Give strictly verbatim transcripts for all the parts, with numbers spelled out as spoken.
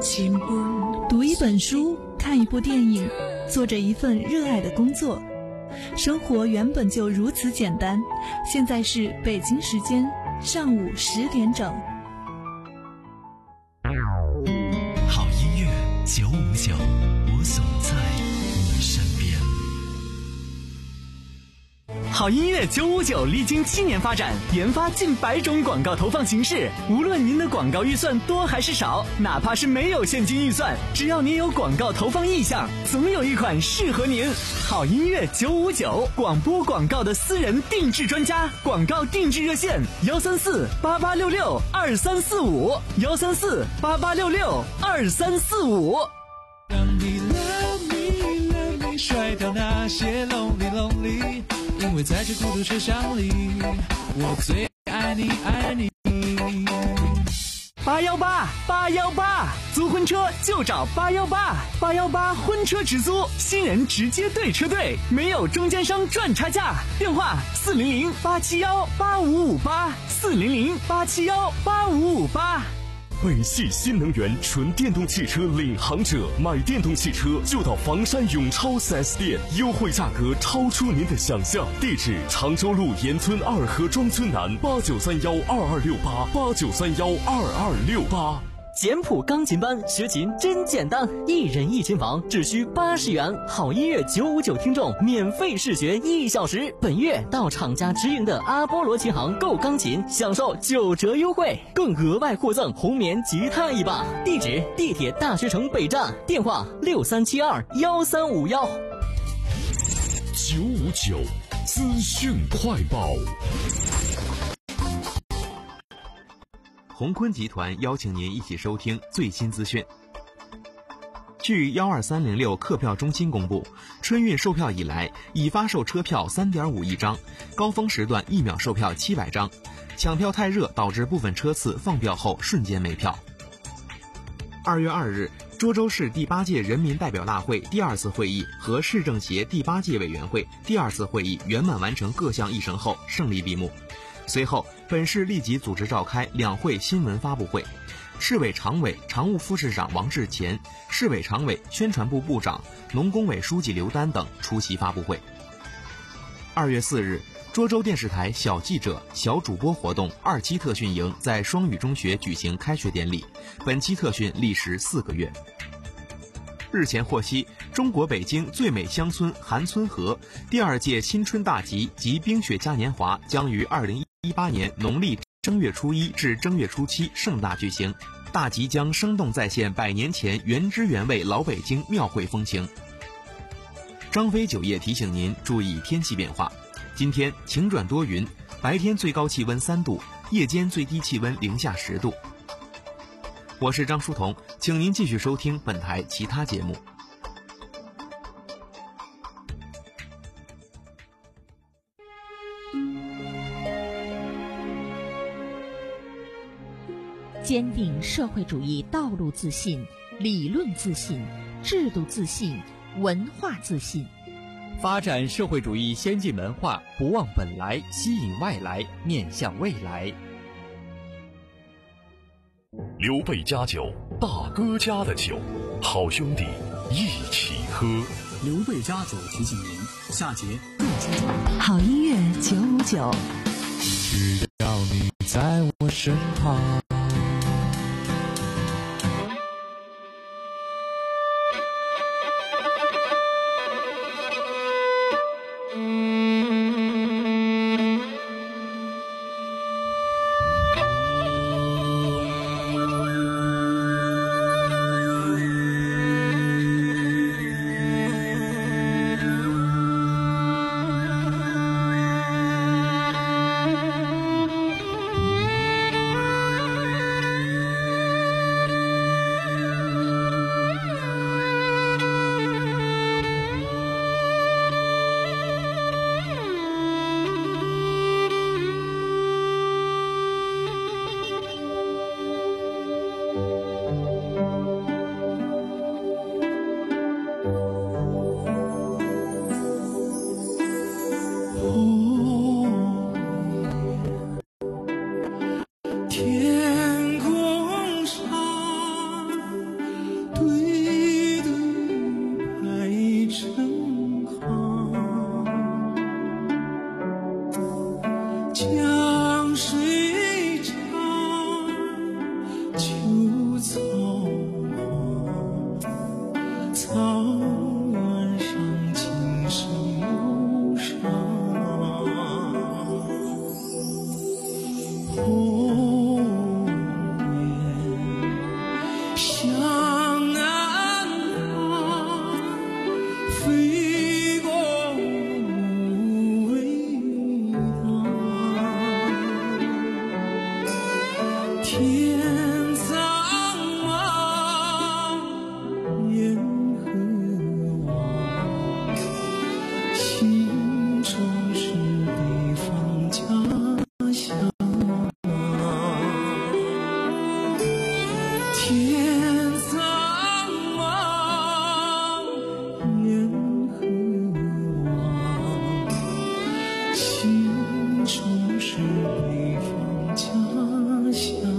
读一本书，看一部电影，做着一份热爱的工作，生活原本就如此简单。现在是北京时间上午十点整。 好音乐九五九，我总在你身边。好音乐九五九历经七年发展，研发近百种广告投放形式。无论您的广告预算多还是少，哪怕是没有现金预算，只要您有广告投放意向，总有一款适合您。好音乐九五九，广播广告的私人定制专家，广告定制热线幺三四八八六六二三四五幺三四八八六六二三四五。 让你 love me love me， 甩掉那些 lonely lonely， 因为在这孤独车厢里，我最爱你爱你。 八幺八八幺八，租婚车就找八幺八，八幺八婚车直租，新人直接对车队，没有中间商赚差价。电话四零零八七幺八五五八，四零零八七幺八五五八。 北汽新能源纯电动汽车领航者，买电动汽车就到房山永超 四 S 店，优惠价格超出您的想象。地址：常州路沿村二河庄村南，八九三幺二二六八八九三幺二二六八。 简谱钢琴班学琴真简单，一人一琴房只需八十元，好音乐九五九听众免费试学一小时。本月到厂家直营的阿波罗琴行购钢琴，享受九折优惠，更额外获赠红棉吉他一把。地址：地铁大学城北站，电话六三七二幺三五幺。 九五九资讯快报。 鸿坤集团邀请您一起收听最新资讯。据幺二三零六客票中心公布，春运售票以来，已发售车票 三点五亿张，高峰时段一秒售票七百张，抢票太热导致部分车次放票后瞬间没票。二月二日，涿州市第八届人民代表大会第二次会议和市政协第八届委员会第二次会议圆满完成各项议程后胜利闭幕。随后，本市立即组织召开两会新闻发布会，市委常委、常务副市长王志乾、市委常委、宣传部部长、农工委书记刘丹等出席发布会。二月四日，涿州电视台小记者、小主播活动二期特训营在双语中学举行开学典礼，本期特训历时四个月。日前获悉，中国北京最美乡村韩村河第二届新春大集及冰雪嘉年华将于二零一八年农历正月初一至正月初七盛大举行，大集将生动再现百年前原汁原味老北京庙会风情。张飞酒业提醒您注意天气变化，今天晴转多云，白天最高气温三度，夜间最低气温零下十度。我是张书彤，请您继续收听本台其他节目。 坚定社会主义道路自信、理论自信、制度自信、文化自信， 发展社会主义先进文化，不忘本来，吸引外来，面向未来。 刘备家酒，大哥家的酒，好兄弟一起喝。 刘备家酒提醒您，下节更精彩。 好音乐九五九， 只要你在我身旁。 向南方飞过无尾塘，天苍茫，烟河望，心中是北方家乡。天苍茫，烟河望，心中是北方家乡。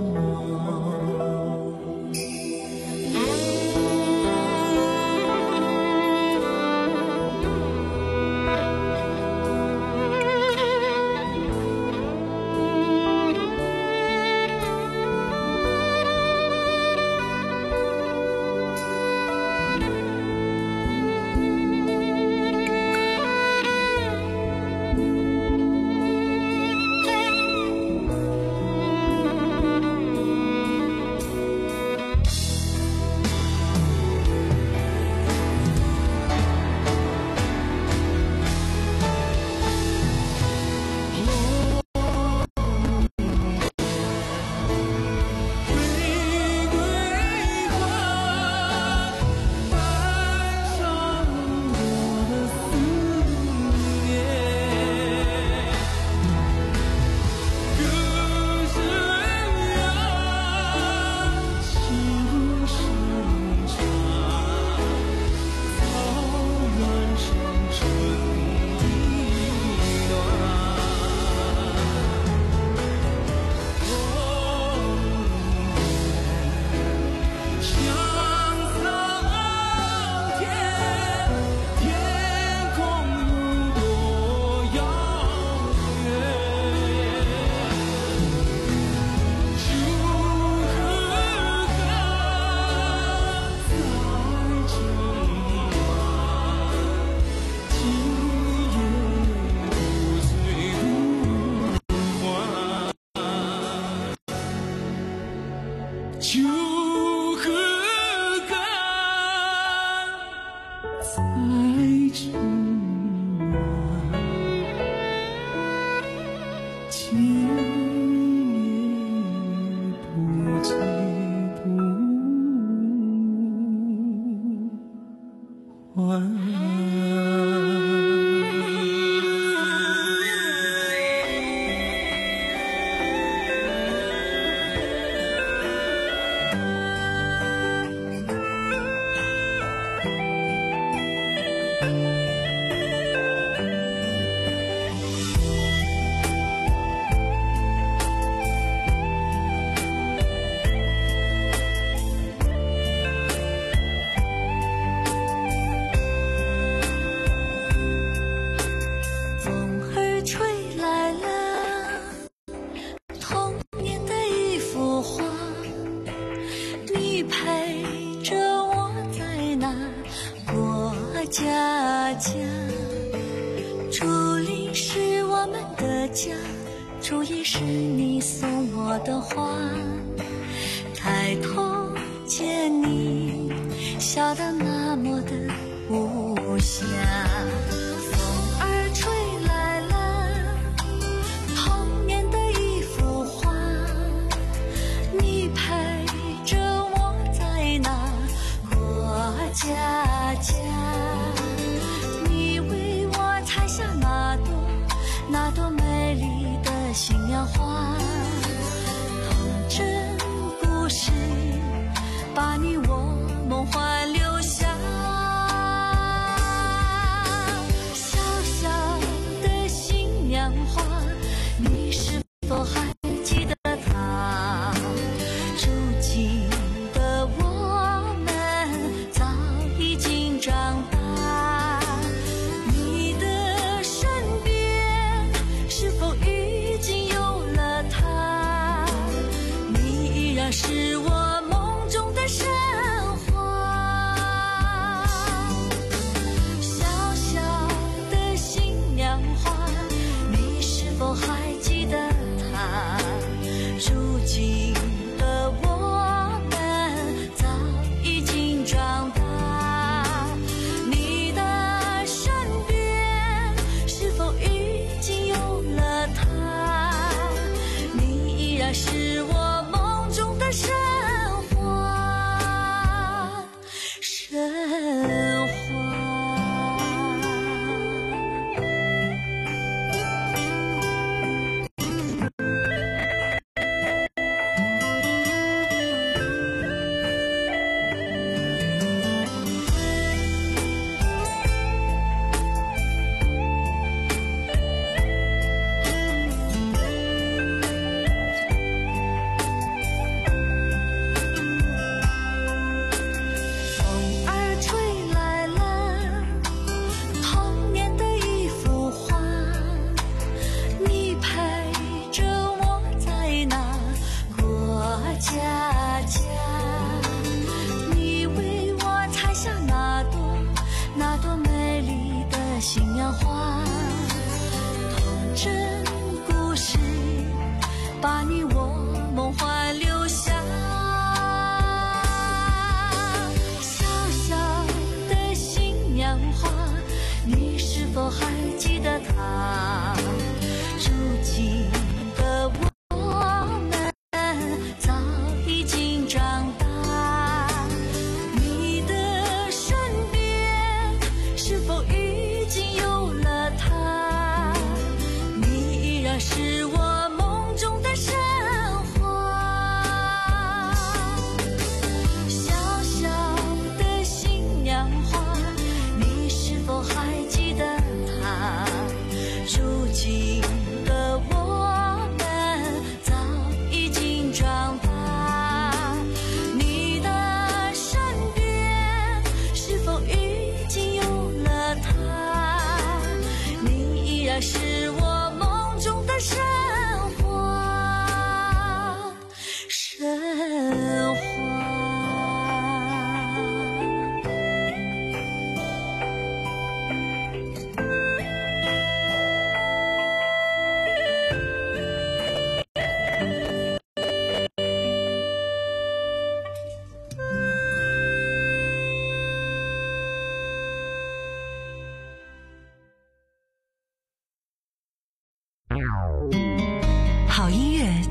九河港在城南，今夜不醉不还。 家家，竹林是我们的家，竹叶是你送我的花。抬头见你，笑得那么的无暇。风儿吹来了童年的一幅画，你陪着我在那过家家。那朵美丽的新娘花，童真故事把你我梦幻留下。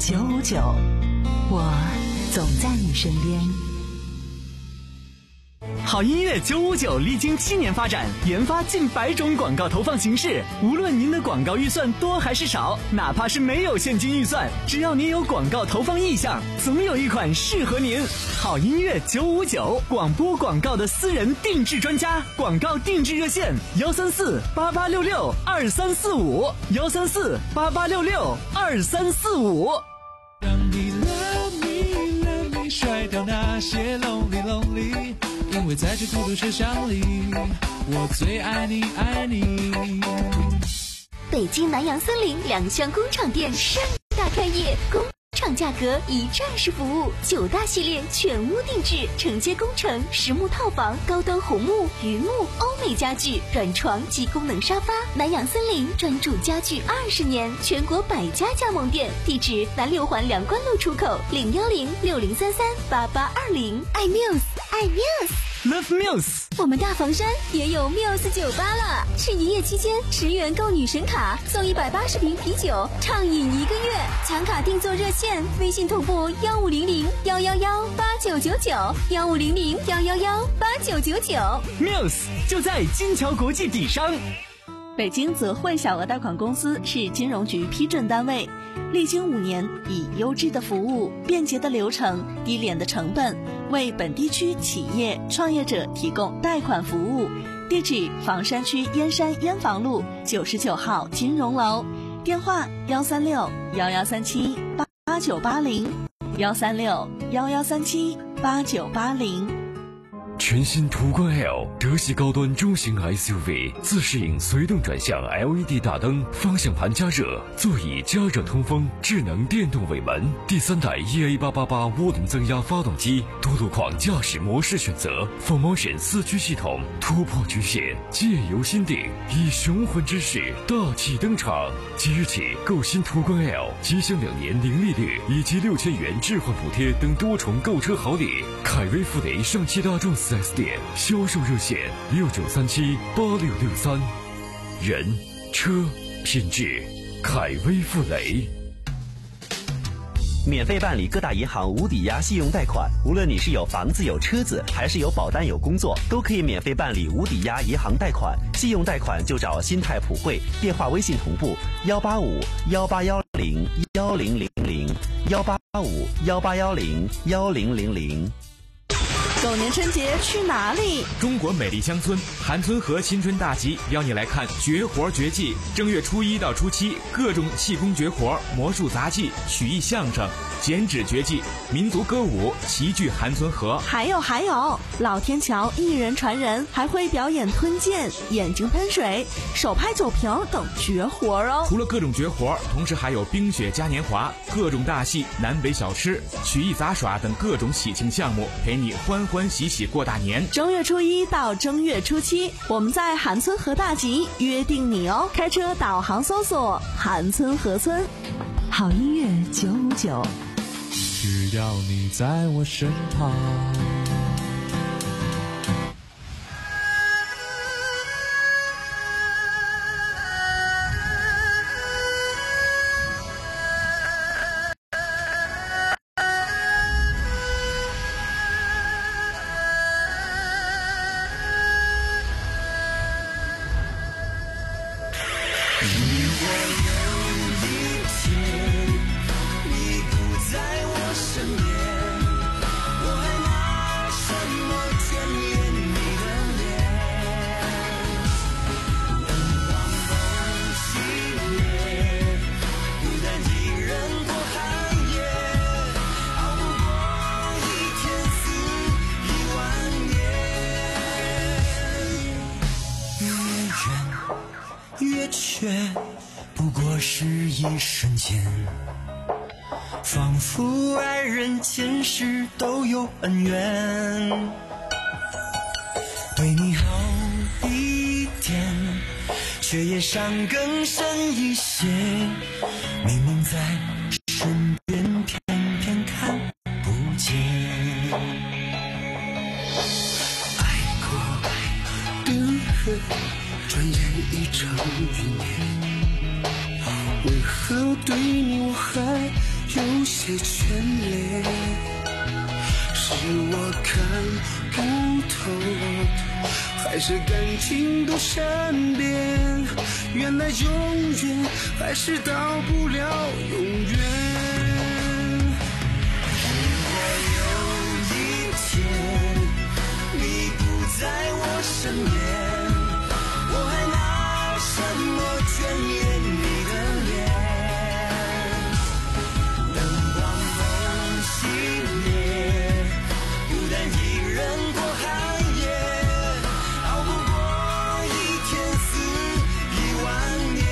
九五九，我总在你身边。 好音乐九五九历经七年发展，研发近百种广告投放形式。无论您的广告预算多还是少，哪怕是没有现金预算，只要您有广告投放意向，总有一款适合您。好音乐九五九，广播广告的私人定制专家，广告定制热线：幺三四八八六六二三四五，幺三四八八六六二三四五。 让你 love me love me 甩掉那些 lonely lonely。因为在这孤独车厢里，我最爱你爱你。 北京南洋森林两厢工厂店盛大开业，工厂价格一站式服务，九大系列全屋定制，承接工程、实木套房、高端红木、榆木、欧美家具、软床及功能沙发。南洋森林专注家具二十年，全国百家加盟店，地址南六环梁关路出口，零幺零六零三三八八二零。爱 Muse， 爱 Muse。Love Muse， 我们大房山也有 Muse 酒吧了，是一夜期间十元购女神卡送一百八十瓶啤酒，畅饮一个月。抢卡定做热线：微信同步幺五零零幺幺幺八九九九，幺五零零幺幺幺八九九九。 Muse 就在金桥国际底商。 北京泽汇小额贷款公司是金融局批准单位，历经五年，以优质的服务、便捷的流程、低廉的成本，为本地区企业创业者提供贷款服务。地址：房山区燕山燕房路九十九号金融楼，电话：幺三六幺幺三七八九八零，幺三六幺幺三七八九八零。 全新途观 L 德系高端中型 S U V， 自适应随动转向 L E D 大灯，方向盘加热，座椅加热通风，智能电动尾门，第三代 E A 八八八涡轮增压发动机，多路况驾驶模式选择 ，Full Motion 四驱系统，突破局限，借由心定，以雄浑之势大气登场。即日起购新途观 L， 即享两年零利率以及六千元置换补贴等多重购车好礼。凯威富雷上汽大众四 S 店销售热线：六九三七八六六三。人、车、品质，凯威富雷。 免费办理各大银行无抵押信用贷款，无论你是有房子有车子，还是有保单有工作，都可以免费办理无抵押银行贷款。信用贷款就找新泰普惠，电话微信同步幺八五幺八幺零幺零零零幺八五幺八幺零幺零零零。 狗年春节去哪里？ 中国美丽乡村韩村河新春大集邀你来看绝活绝技。正月初一到初七，各种气功绝活、魔术杂技、曲艺相声、剪纸绝技、民族歌舞齐聚韩村河。 还有还有，老天桥一人传人，还会表演吞剑、眼睛喷水、手拍酒瓶等绝活哦。 除了各种绝活，同时还有冰雪嘉年华、各种大戏、南北小吃、曲艺杂耍等各种喜庆项目，陪你欢欢喜喜过大年。 正月初一到正月初七，我们在韩村河大集约定你哦。开车导航搜索韩村河村。好音乐九五九， 只要你在我身旁。 不过是一瞬间，仿佛爱人前世都有恩怨。对你好一点，却也伤更深一些。明明在身边，偏偏看不见。爱过的人，转眼已成云烟。为何对你我还有些眷恋，是我看不透，还是感情都善变？原来永远还是到不了永远。如果有一天你不在我身边，我还拿什么眷恋你的脸？灯光都熄灭，孤单一人过寒夜，熬不过一天死一万年。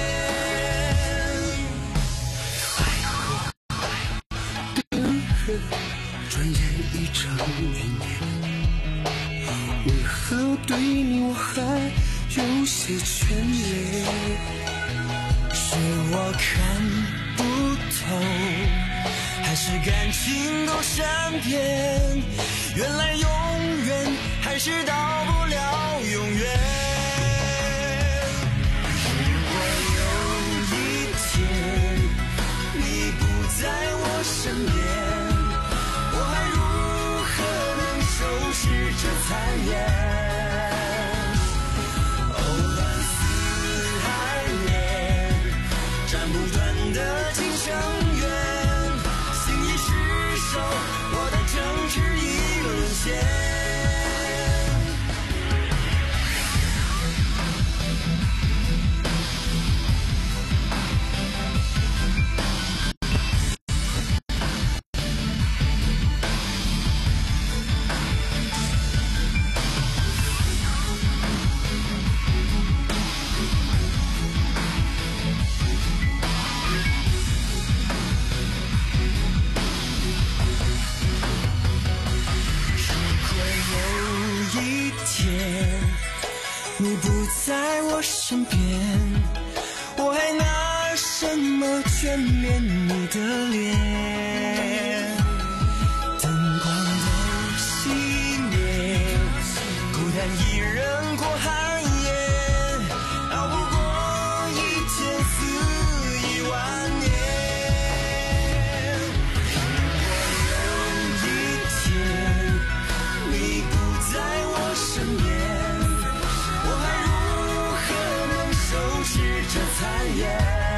爱和爱的人，转眼已成云烟。为何对你我还有些眷恋？是我看不透，还是感情都善变？原来永远还是到不了永远。如果有一天你不在我身边，我还如何能收拾这残烟？你不在我身边，我还拿什么眷恋你的脸？灯光都熄灭，孤单一人过寒夜，熬不过一天死一万年。如果有一天你不在我身边，这残烟，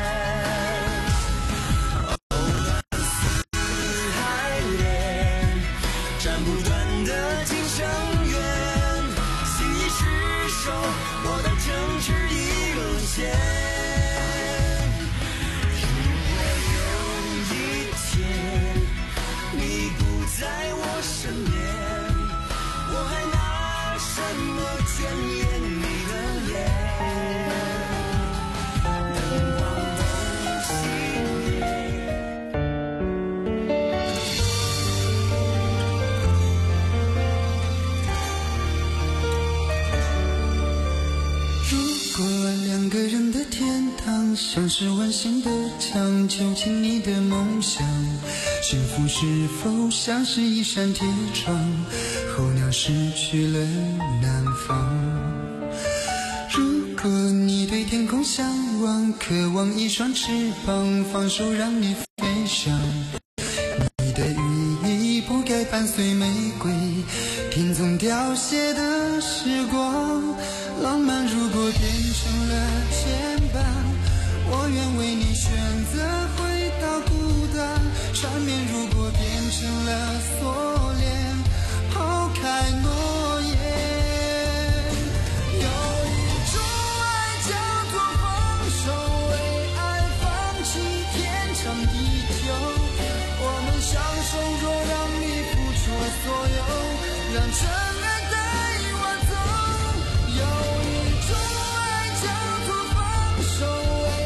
藕断丝还连，斩不断的情深渊，心已失守，我的城池已沦陷。如果有一天你不在我身边，我还拿什么眷恋你的脸？像是完形的墙，囚禁你的梦想。幸福是否像是一扇铁窗，候鸟失去了南方。如果你对天空向往，渴望一双翅膀，放手让你飞翔。你的羽翼不该伴随玫瑰，听从凋谢的时光。浪漫如果变成了牵绊，我愿为你选择回到孤单。缠绵如果变成了锁链，抛开诺言。有一种爱叫做放手，为爱放弃天长地久。我们相守，若让你付出所有，让真爱带我走。有一种爱叫做放手，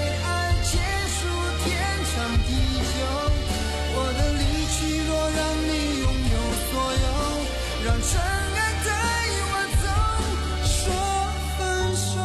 真爱带我走，说分手。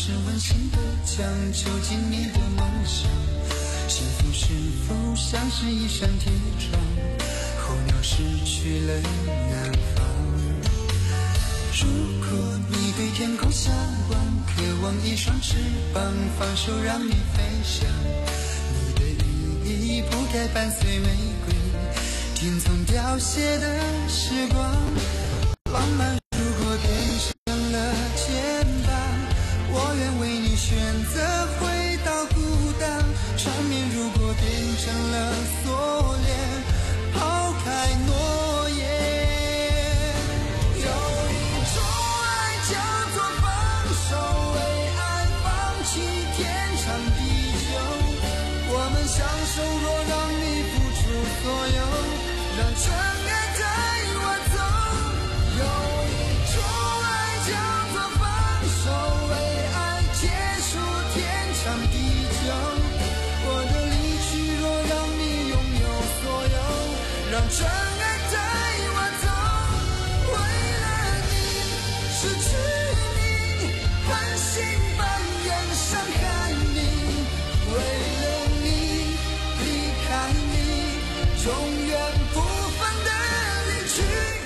是温馨的讲究进你的梦想，幸福是否像是一扇铁窗，候鸟失去了南方。如果你对天空向往，渴望一双翅膀，放手让你飞翔，你的羽翼不该伴随玫瑰，听从凋谢的时光。浪漫如果变成了肩膀，我愿为你选择回到孤单。缠绵如果变成了锁链，抛开诺言。有一种爱叫做放手，为爱放弃天长地久。我们相守，若让你付出所有，让真爱带我走。有一种爱叫做放手，为爱结束天长地久。我的离去，若让你拥有所有，让真爱带我走。为了你，失去你，狠心扮演伤害你。为了你，离开你，永远不分的离去。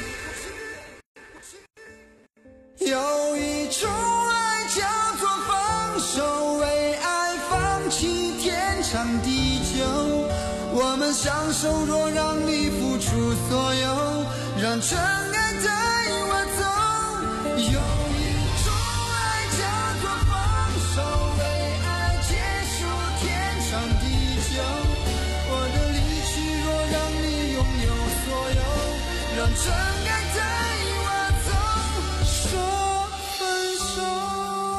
有一种爱叫做放手，为爱放弃天长地久。我们相守，若让你付出所有，让真爱带我走。有一种爱叫做放手，为爱结束天长地久。我的离去，若让你拥有所有，让真爱带我走。说分手。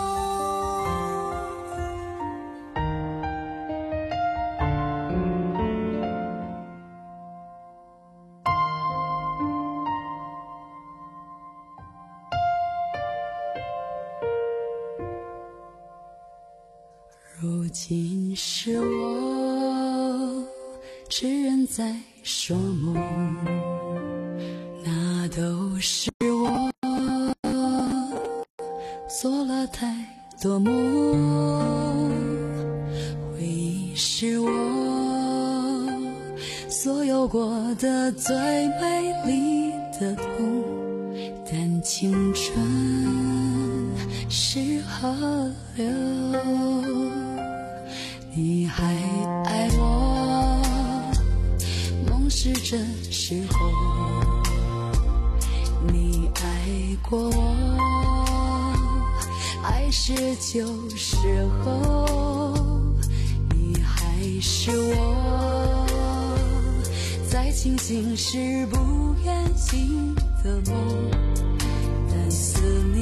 如今是我痴人在说梦，那都是我做了太多梦。回忆是我所有过的最美丽的痛，但青春是河流，你还爱我，梦是这时候，你爱过我，爱是旧时候，你还是我在清醒时不愿醒的梦，但思念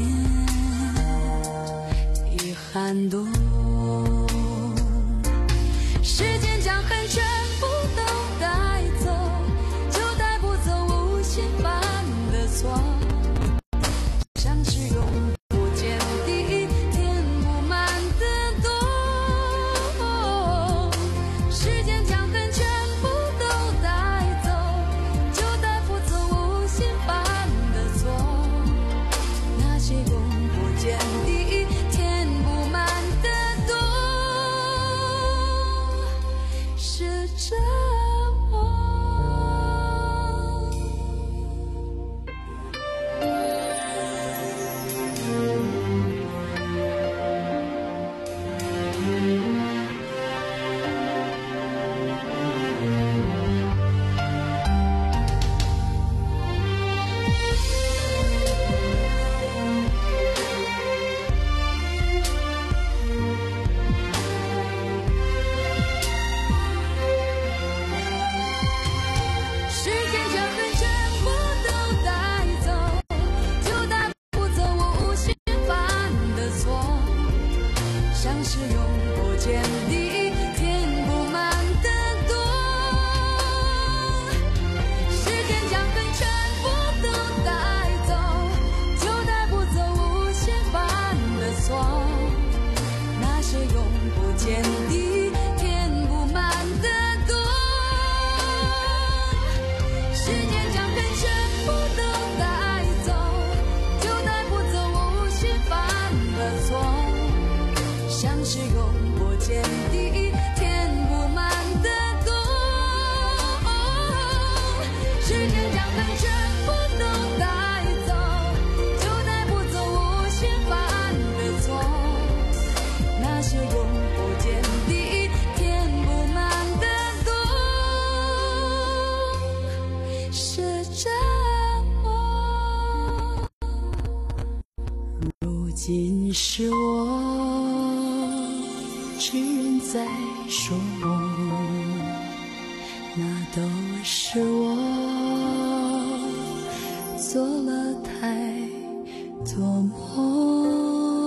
已寒冬。时间将恨全部都带走，就带不走无限犯的错，像是永不见底填不满的洞。时间将恨全部都带走，就带不走无限犯的错，那些永不见底填不满的洞。是这我。时间将恨全部都带走，就带不走无限犯的错，像是永不见底填不满的洞。时间将恨全部都带走，就带不走无限犯的错，那些永不见底填不满的洞。时间将恨全部都带走，就带不走无限犯的错， 像是永不见底填不满的洞，时间将它全部都带走，就带不走无限犯的错，那些永不见底填不满的洞，是折磨。如今是我只人在说梦，那都是我做了太多梦。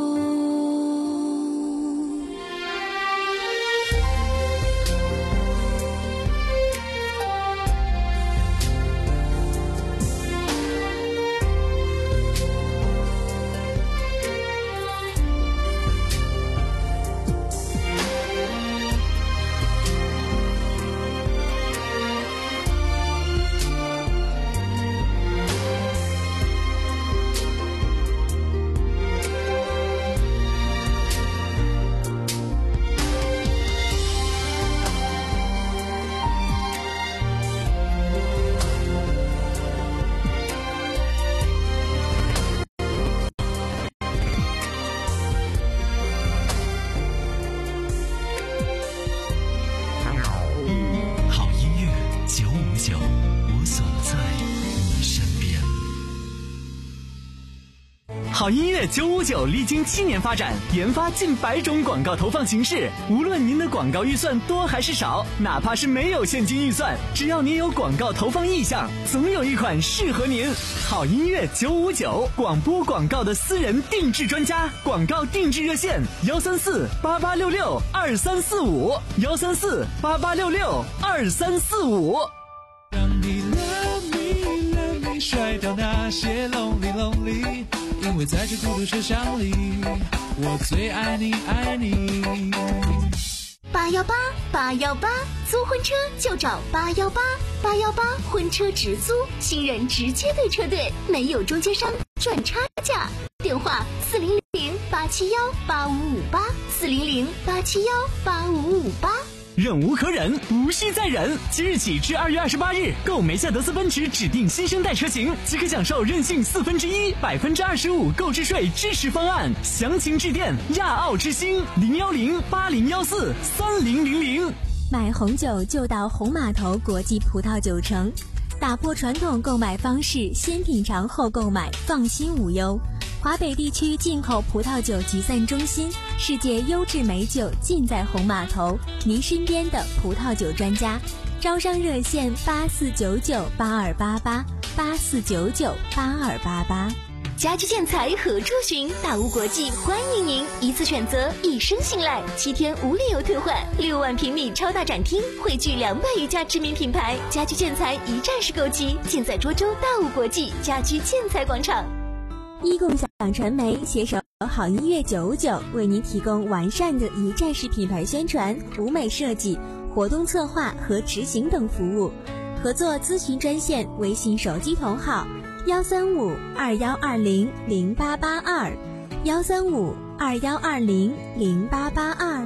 好音乐九五九历经七年发展，研发近百种广告投放形式。无论您的广告预算多还是少，哪怕是没有现金预算，只要您有广告投放意向，总有一款适合您。好音乐九五九，广播广告的私人定制专家，广告定制热线：幺三四八八六六二三四五，幺三四八八六六二三四五。 让你 love me love me 甩掉那些 lonely lonely， 因为在这孤独车厢里，我最爱你爱你。 八幺八八幺八，租婚车就找八幺八八幺八婚车直租，新人直接对车队，没有中间商赚差价。电话四零零八七幺八五五八，四零零八七幺八五五八。 忍无可忍，无需再忍。即日起至二月二十八日，购梅赛德斯奔驰指定新生代车型，即可享受任性四分之一、百分之二十五购置税支持方案。详情致电亚奥之星零幺零八零幺四三零零零。 买红酒就到红码头国际葡萄酒城，打破传统购买方式，先品尝后购买，放心无忧。华北地区进口葡萄酒集散中心，世界优质美酒尽在红码头，您身边的葡萄酒专家。招商热线八四九九八二八八八四九九八二八八。 家居建材何处寻？大屋国际欢迎您，一次选择，一生信赖，七天无理由退换，六万平米超大展厅，汇聚两百余家知名品牌，家居建材一站式购齐，尽在涿州大屋国际家居建材广场。 一共享传媒携手好音乐九五九，为您提供完善的一站式品牌宣传、舞美设计、活动策划和执行等服务。合作咨询专线：微信手机同号幺三五二幺二零零八八二，幺三五二幺二零零八八二。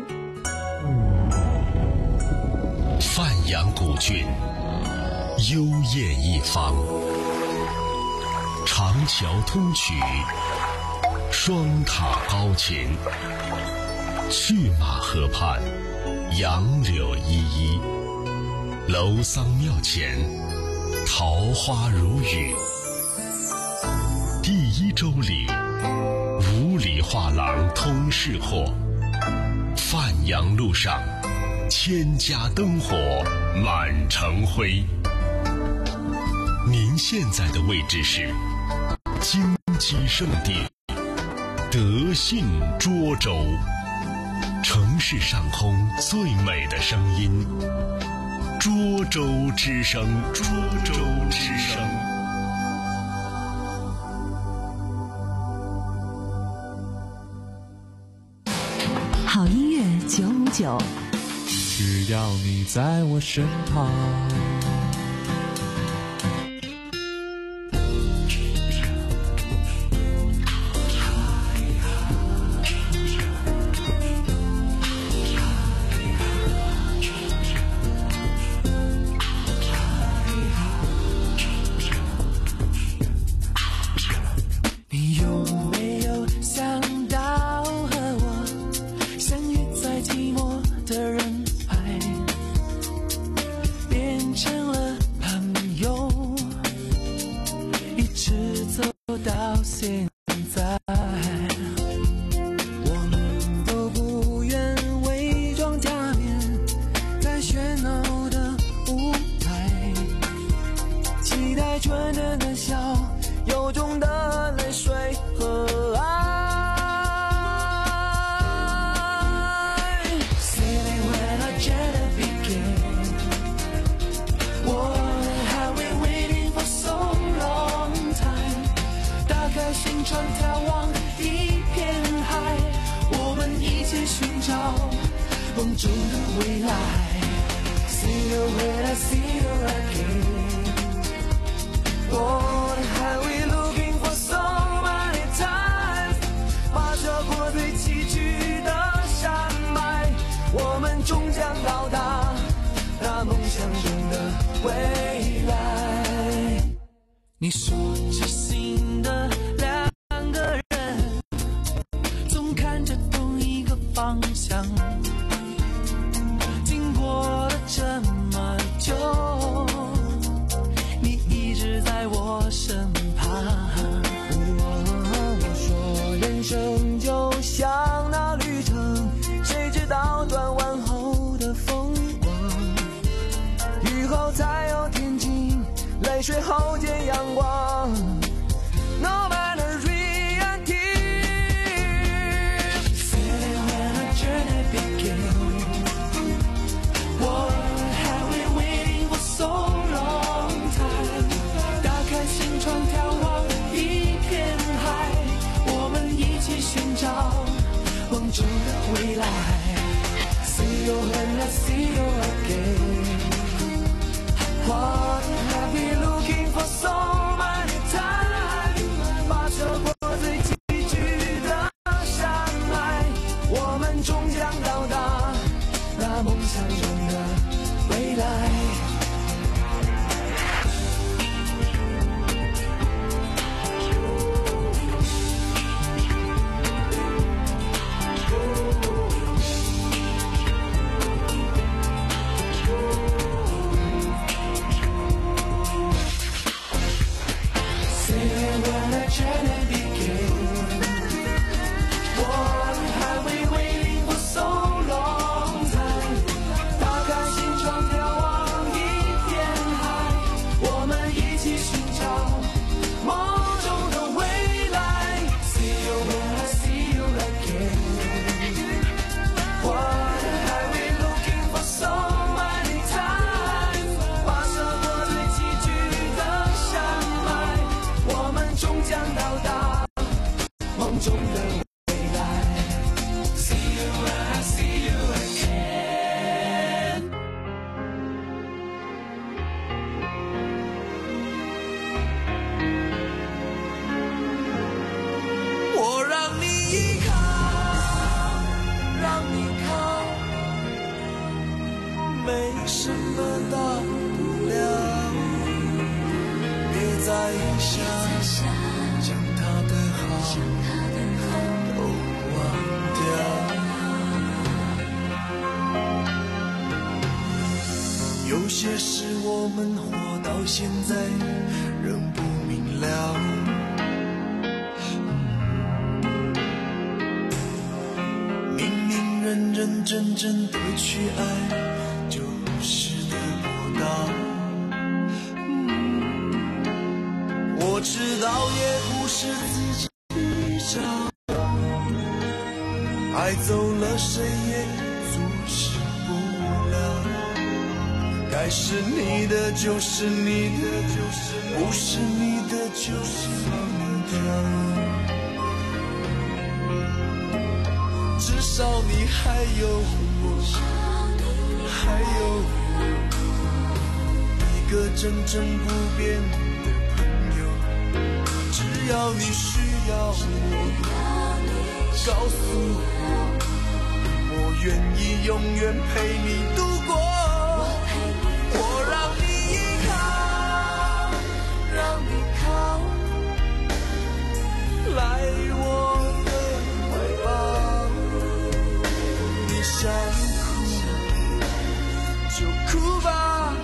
范阳古郡，幽艳一方。长桥通衢，双塔高琴，去马河畔，杨柳依依，楼桑庙前，桃花如雨。第一周里，五里画廊通市货，范阳路上，千家灯火满城辉。您现在的位置是金鸡圣地德信涿州，城市上空最美的声音，涿州之声，涿州之声。 好音乐九五九， 只要你在我身旁。 起寻找梦中的未来。See you when I see you again. What have we looking for so many times? 跋涉过最崎岖的山脉，我们终将到达那梦想中的未来。你说知心的两个人，总看着同一个方向，经过了这么久，你一直在我身旁。我说人生就像那旅程，谁知道转弯后的风光，雨后才有天晴，泪水后见阳光。No matter rain and tears, feeling when a journey begins. What have we waiting for so long time? 打开心窗，眺望一片海，我们一起寻找梦中的未来。See you when I see you again. What have we looking for so many times? 跋涉过最崎岖的山脉，我们终将到达那梦想中的未来。 有些事我们活到现在仍不明了，明明认认真真的去爱，就是得不到。我知道也不是自己找，爱走了谁也阻止不了。该是你的就是你的，不是你的就是你的，至少你还有我，还有一个真正不变的朋友。只要你需要我，告诉我，我愿意永远陪你度过。我让你依靠，让你靠，来我的怀抱。你想哭就哭吧，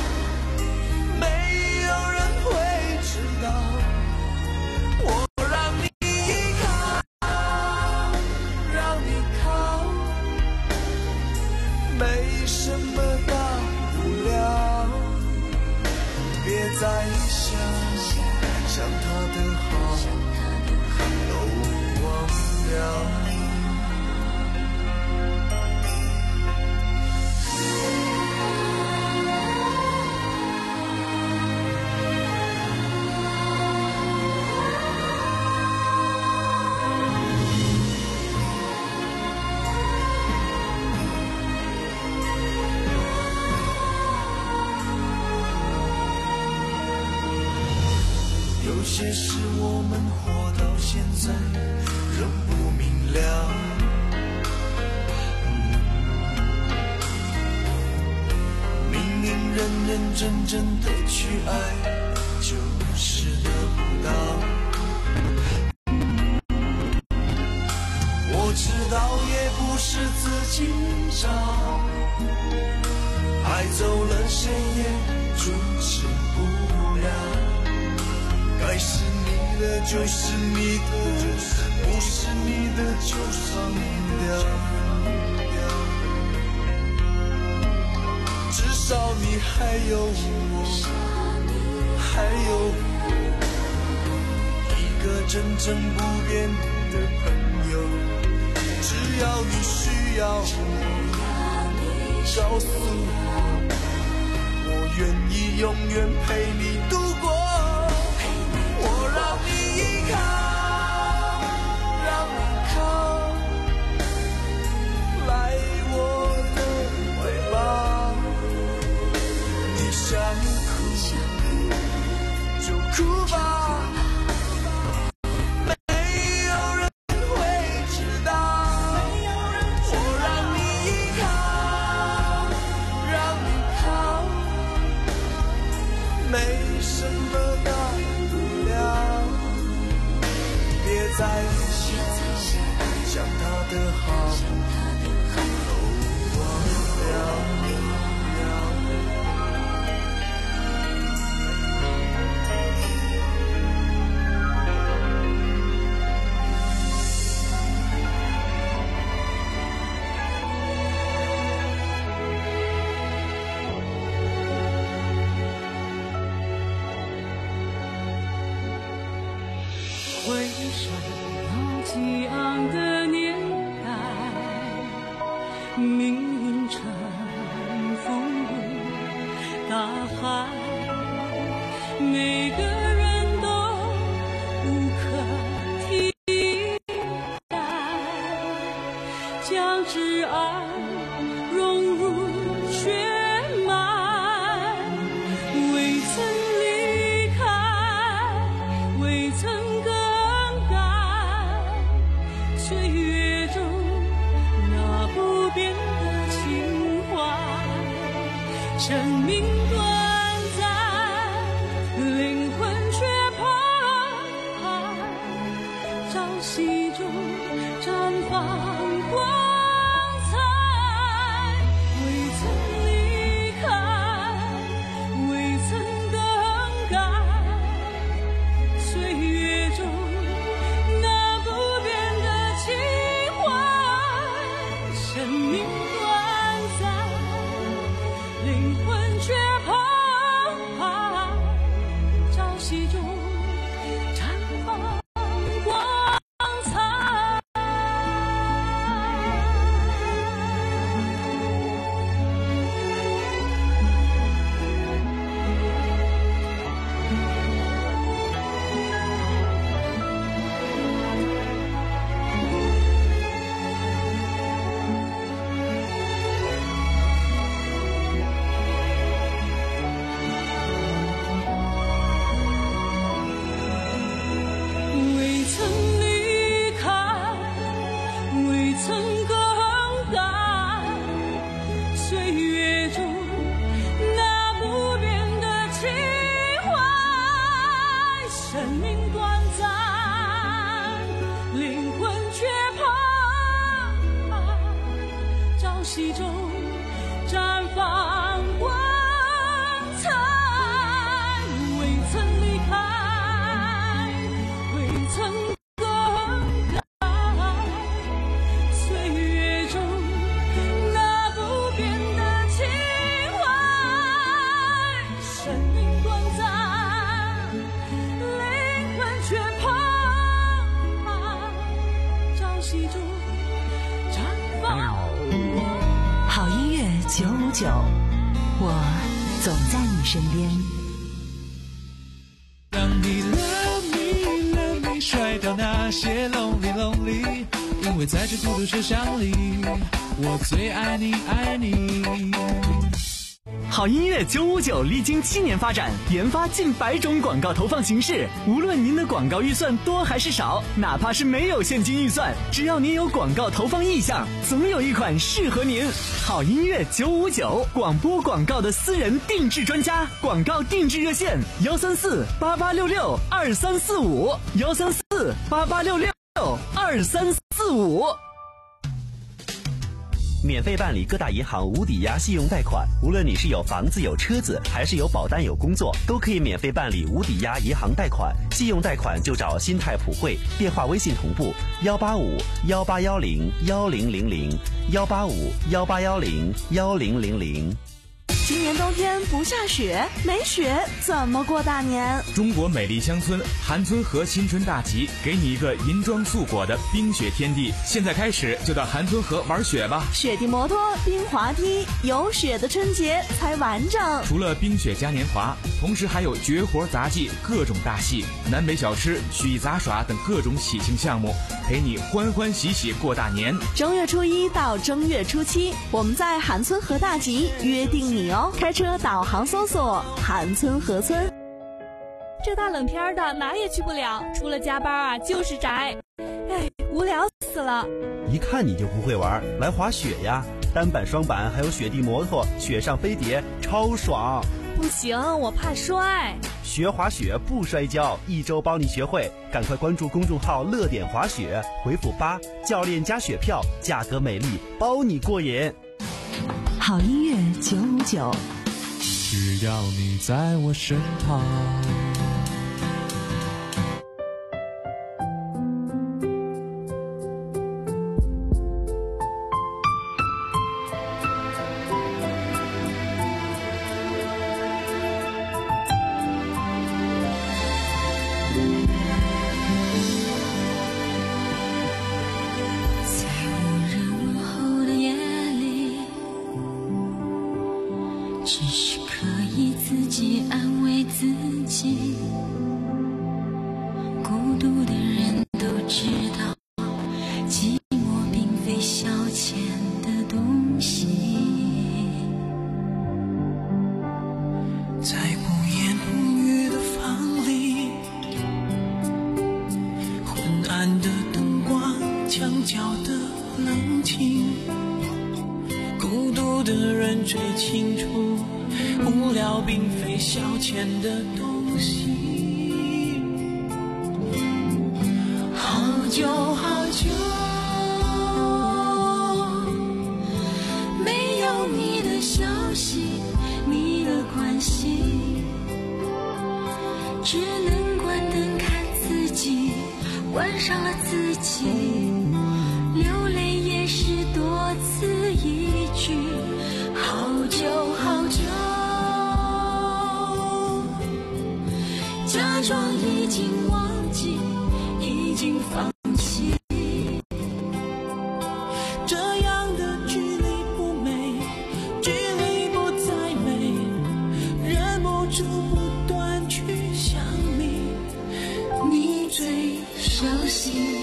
没有人会知道。我让你依靠，让你靠，没什么大不了，别再想想他的好，都忘了。 些事我们活到现在仍不明了。明明认认真真的去爱，就是得不到。我知道也不是自己找，爱走了谁也阻止不了。该是你的就是你的，不是你的就放掉。至少你还有我，还有一个真正不变的朋友。只要你需要我，告诉我，我愿意永远陪你度过。我让你依靠，让你靠来我的怀抱。你想哭就哭吧，没有人会知道。我让你依靠，让你靠，没什么大不了。别再想，想他的好都忘了。 回首那激昂的年代，命运沉浮大海，每个人都无可替代，将挚爱融入血脉，未曾离开，未曾岁月中那不变的情怀，生命短暂，灵魂却澎湃，朝夕中绽放光彩，未曾离开，未曾更改，岁月中生命短暂，灵魂却澎湃，朝夕中绽放光彩。未曾离开，未曾更改，岁月中那不变的情怀，生命短暂，灵魂却澎湃，朝夕中绽放光彩，未曾离开，未曾更改，岁月中那不变的情怀，生命短暂，灵魂却澎湃，朝夕中绽放。 好音乐九五九，我总在你身边。 让你 love me love me 甩掉那些 lonely lonely， 因为在这孤独车厢里，我最爱你爱你。 好音乐九五九历经七年发展，研发近百种广告投放形式。无论您的广告预算多还是少，哪怕是没有现金预算，只要您有广告投放意向，总有一款适合您。好音乐九五九，广播广告的私人定制专家，广告定制热线：幺三四八八六六二三四五，幺三四八八六六二三四五。 免费办理各大银行无抵押信用贷款，无论你是有房子有车子，还是有保单有工作，都可以免费办理无抵押银行贷款。信用贷款就找新泰普惠，电话微信同步幺八五幺八幺零幺零零零幺八五幺八幺零幺零零零。 今年冬天不下雪，没雪怎么过大年？ 中国美丽乡村韩村河新春大集，给你一个银装素裹的冰雪天地。现在开始就到韩村河玩雪吧！ 雪地摩托、冰滑梯，有雪的春节才完整。 除了冰雪嘉年华，同时还有绝活杂技、各种大戏、南北小吃、曲艺杂耍等各种喜庆项目，陪你欢欢喜喜过大年。 正月初一到正月初七，我们在韩村河大集约定你哦。开车导航搜索韩村河村。 这大冷天的哪也去不了，除了加班啊就是宅，哎，无聊死了。 一看你就不会玩，来滑雪呀，单板双板还有雪地摩托，雪上飞碟超爽。 不行，我怕摔。 学滑雪不摔跤，一周帮你学会，赶快关注公众号乐点滑雪，回复八教练加雪票，价格美丽，包你过瘾。 好音乐九五九， 只要你在我身旁。 只是可以自己安慰自己，孤独的人都知道，寂寞并非消遣的东西。 在不言不语的房里，昏暗的灯光，墙角的冷清，孤独的人最清楚，无聊并非消遣的东西。好久好久没有你的消息，你的关系，只能关灯看自己，关上了自己，流泪也是多此一举。好久好久假装已经忘记，已经放弃，这样的距离不美，距离不再美，忍不住不断去想你，你最熟悉。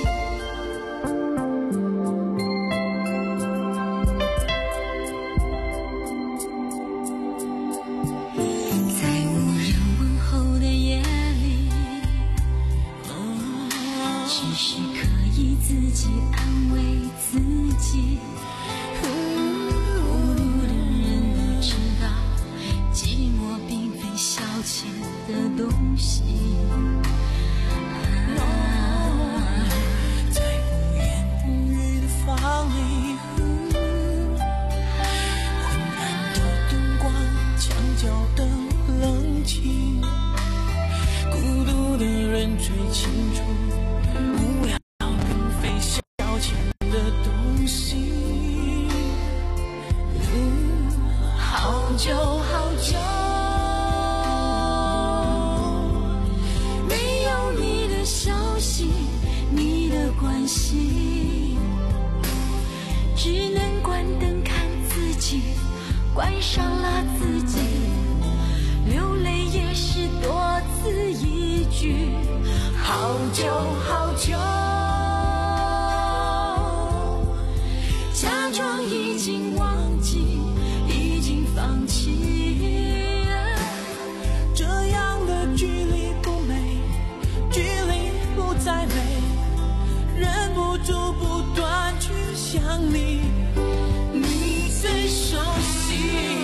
关上了自己，流泪也是多此一举。好久好久假装已经忘记，已经放放弃。 这样的距离不美，距离不再美，忍不住不断去想你，你最熟悉。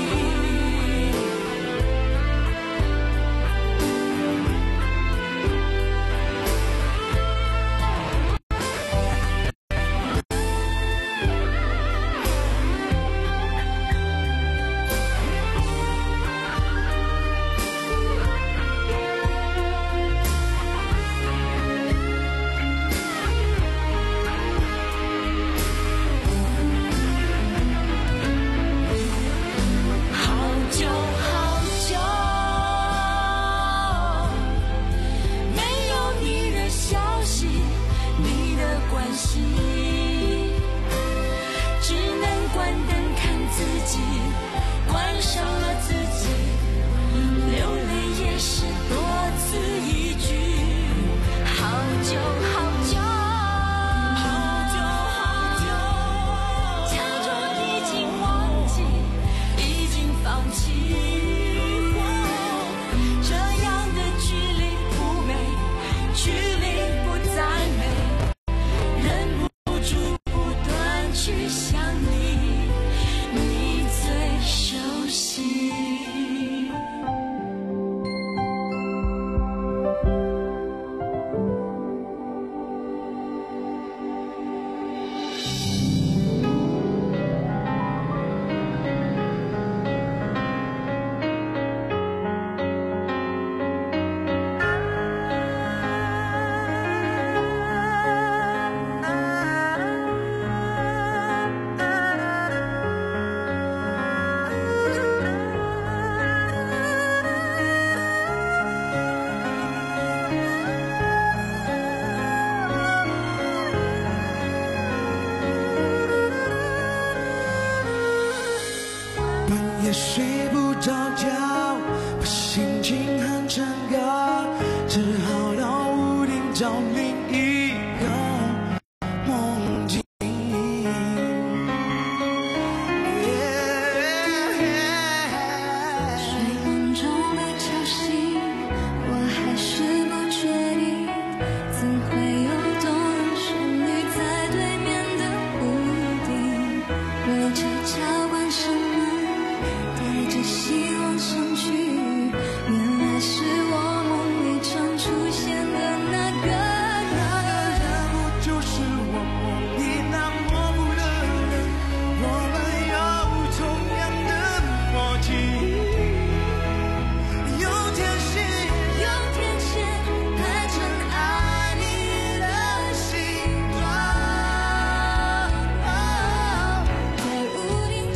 睡不着觉，把心情哼成歌，只好到屋顶找另一个梦境。 睡梦中被吵醒，我还是不确定，怎会有动人旋律在对面的屋顶，围着桥关上门。带着希望上去，原来是我梦里常出现的那个人。 人不就是我梦里那模糊的人？我们有同样的默契，有天线， 有天线排成爱你的形状，在屋顶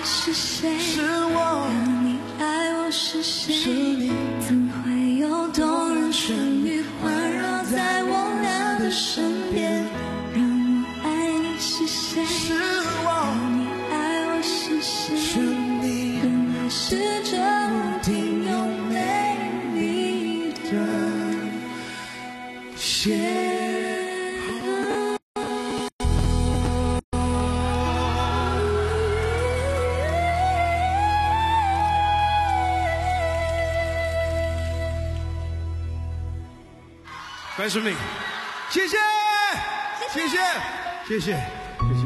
是谁？ 是我。 让你爱我是谁？ 是你。 怎会有动人旋律环绕在我俩的身边？让我爱你是谁？ 是我。 让你爱我是谁？ 是你。 原来是这无尽又美丽的线。 白顺明，谢谢，谢谢，谢谢，谢谢，谢谢。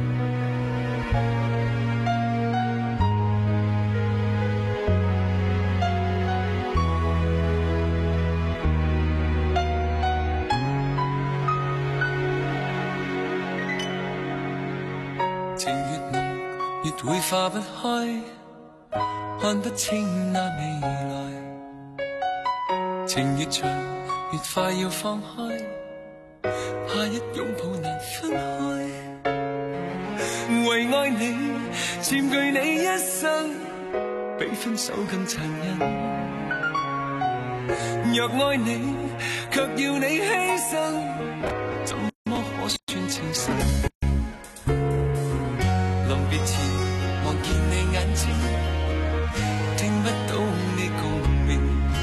情越浓，越會化不開，看不清那未來。情越長，越快要放開，怕一擁抱難分開。為愛你，佔據你一生，比分手更殘忍。若愛你，卻要你犧牲，怎麼可算情深？臨別前望見你眼睛，聽不到你共鳴。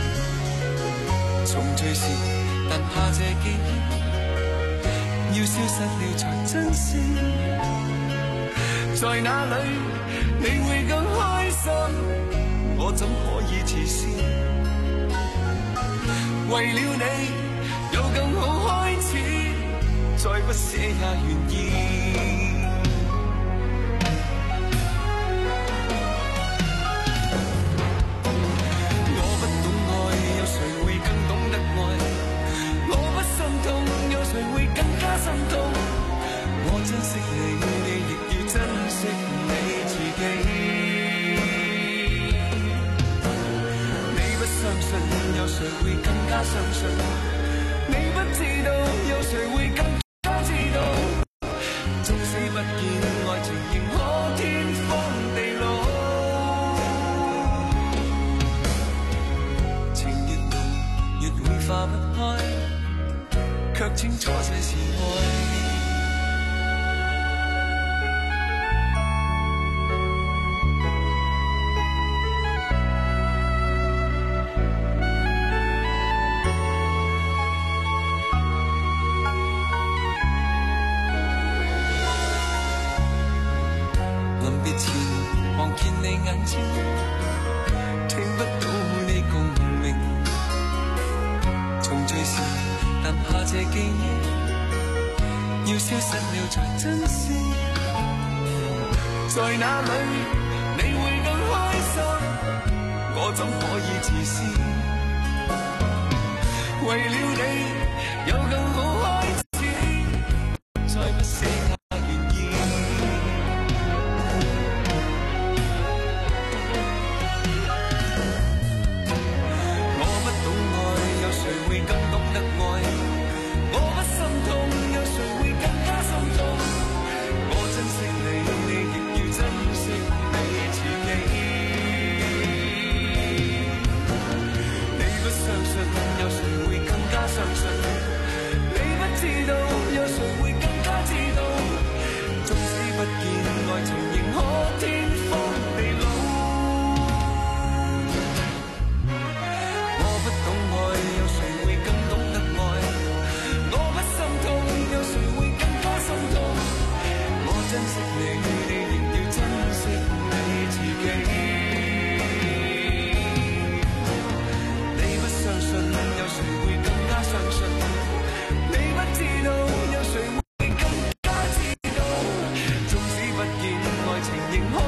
重聚時，但怕這記憶要消失了才珍惜。在哪裏你會更開心？我怎可以自私？為了你有更好開始，再不捨也願意。誰會更加心痛？我珍惜你，你亦要珍惜你自己。你不相信，有誰會更加相信？你不知道，有誰會更加知道？縱使不見，愛情仍可天荒地老。情越濃，越會化不開，卻清楚這是愛。臨別前望見你眼睛，聽不到你共鳴。重聚時，但怕這記憶要消失了才珍惜。在哪裏你會更開心？我怎可以自私？為了你有更